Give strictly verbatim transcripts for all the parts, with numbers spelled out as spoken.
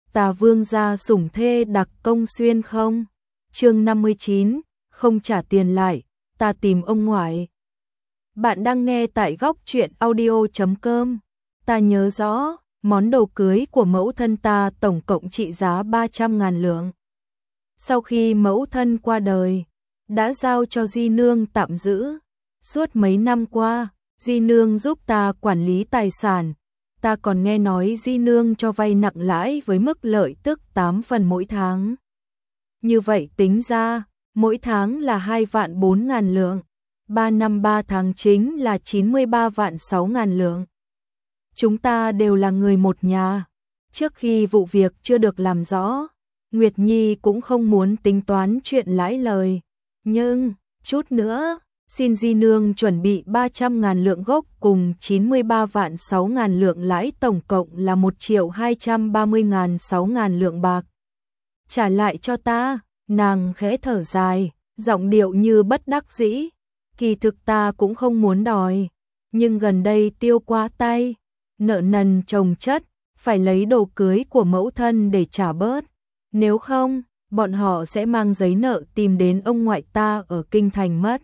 Tà vương gia sủng thê đặc công xuyên không? Chương năm mươi chín, không trả tiền lại, ta tìm ông ngoại. Bạn đang nghe tại góc truyện audio chấm com. Ta nhớ rõ, món đồ cưới của mẫu thân ta tổng cộng trị giá ba trăm ngàn lượng. Sau khi mẫu thân qua đời, đã giao cho Di Nương tạm giữ. Suốt mấy năm qua, Di Nương giúp ta quản lý tài sản. Ta còn nghe nói Di Nương cho vay nặng lãi với mức lợi tức tám phần mỗi tháng. Như vậy tính ra, mỗi tháng là hai vạn bốn ngàn lượng, ba năm ba tháng chính là chín mươi ba vạn sáu ngàn lượng. Chúng ta đều là người một nhà. Trước khi vụ việc chưa được làm rõ, Nguyệt Nhi cũng không muốn tính toán chuyện lãi lời. Nhưng, chút nữa, xin Di Nương chuẩn bị ba trăm ngàn lượng gốc cùng chín mươi ba vạn sáu ngàn lượng lãi, tổng cộng là một triệu hai trăm ba mươi ngàn sáu ngàn lượng bạc. Trả lại cho ta. Nàng khẽ thở dài, giọng điệu như bất đắc dĩ. Kỳ thực ta cũng không muốn đòi, nhưng gần đây tiêu quá tay, nợ nần chồng chất, phải lấy đồ cưới của mẫu thân để trả bớt. Nếu không, bọn họ sẽ mang giấy nợ tìm đến ông ngoại ta ở kinh thành mất.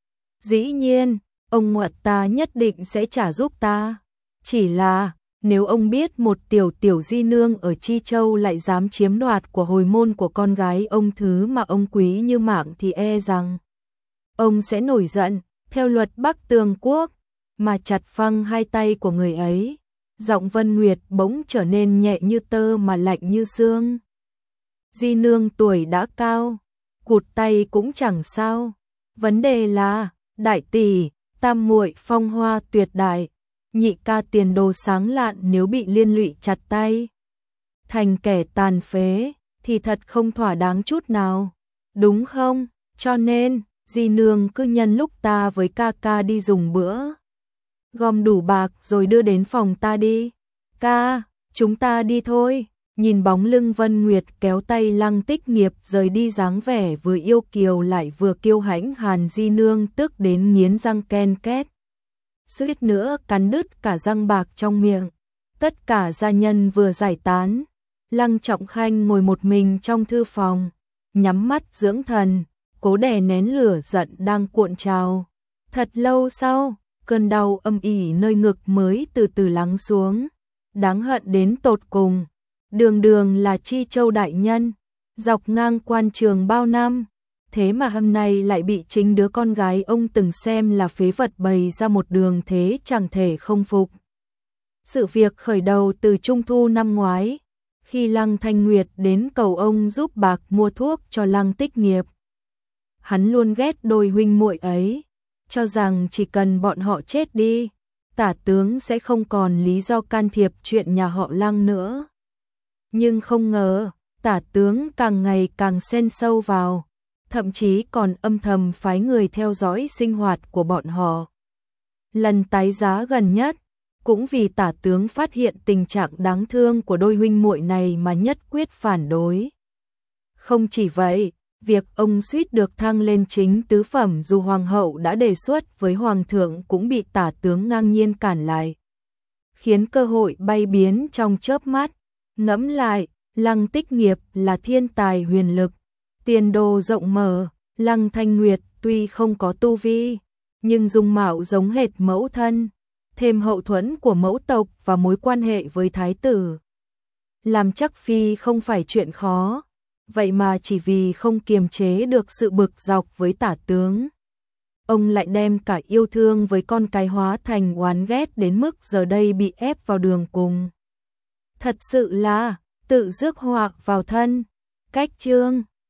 Dĩ nhiên, ông ngoại ta nhất định sẽ trả giúp ta. Chỉ là, nếu ông biết một tiểu tiểu Di Nương ở Chi Châu lại dám chiếm đoạt của hồi môn của con gái ông, thứ mà ông quý như mạng, thì e rằng ông sẽ nổi giận, theo luật Bắc Tường Quốc, mà chặt phăng hai tay của người ấy. Giọng Vân Nguyệt bỗng trở nên nhẹ như tơ mà lạnh như xương. Di Nương tuổi đã cao, cụt tay cũng chẳng sao. Vấn đề là, đại tỷ, tam muội phong hoa tuyệt đại, nhị ca tiền đồ sáng lạn, nếu bị liên lụy chặt tay thành kẻ tàn phế thì thật không thỏa đáng chút nào, đúng không? Cho nên, Di Nương cứ nhân lúc ta với ca ca đi dùng bữa, gom đủ bạc rồi đưa đến phòng ta đi. Ca, chúng ta đi thôi. Nhìn bóng lưng Vân Nguyệt kéo tay Lăng Tích Nghiệp rời đi, dáng vẻ vừa yêu kiều lại vừa kiêu hãnh, Hàn Di Nương tức đến nghiến răng ken két, suýt nữa cắn đứt cả răng bạc trong miệng. Tất cả gia nhân vừa giải tán, Lăng Trọng Khanh ngồi một mình trong thư phòng, nhắm mắt dưỡng thần, cố đè nén lửa giận đang cuộn trào. Thật lâu sau, cơn đau âm ỉ nơi ngực mới từ từ lắng xuống, đáng hận đến tột cùng. Đường đường là Chi Châu đại nhân, dọc ngang quan trường bao năm, thế mà hôm nay lại bị chính đứa con gái ông từng xem là phế vật bày ra một đường thế chẳng thể không phục. Sự việc khởi đầu từ trung thu năm ngoái, khi Lăng Thanh Nguyệt đến cầu ông giúp bạc mua thuốc cho Lăng Tích Nghiệp. Hắn luôn ghét đôi huynh muội ấy, cho rằng chỉ cần bọn họ chết đi, tả tướng sẽ không còn lý do can thiệp chuyện nhà họ Lăng nữa. Nhưng không ngờ, tả tướng càng ngày càng xen sâu vào, thậm chí còn âm thầm phái người theo dõi sinh hoạt của bọn họ. Lần tái giá gần nhất, cũng vì tả tướng phát hiện tình trạng đáng thương của đôi huynh muội này mà nhất quyết phản đối. Không chỉ vậy, việc ông suýt được thăng lên chính tứ phẩm dù hoàng hậu đã đề xuất với hoàng thượng cũng bị tả tướng ngang nhiên cản lại, khiến cơ hội bay biến trong chớp mắt. Ngẫm lại, Lăng Tích Nghiệp là thiên tài huyền lực, tiền đồ rộng mở. Lăng Thanh Nguyệt tuy không có tu vi, nhưng dung mạo giống hệt mẫu thân, thêm hậu thuẫn của mẫu tộc và mối quan hệ với thái tử, làm chắc phi không phải chuyện khó. Vậy mà chỉ vì không kiềm chế được sự bực dọc với tả tướng, ông lại đem cả yêu thương với con cái hóa thành oán ghét đến mức giờ đây bị ép vào đường cùng. Thật sự là tự rước họa vào thân. Cách chương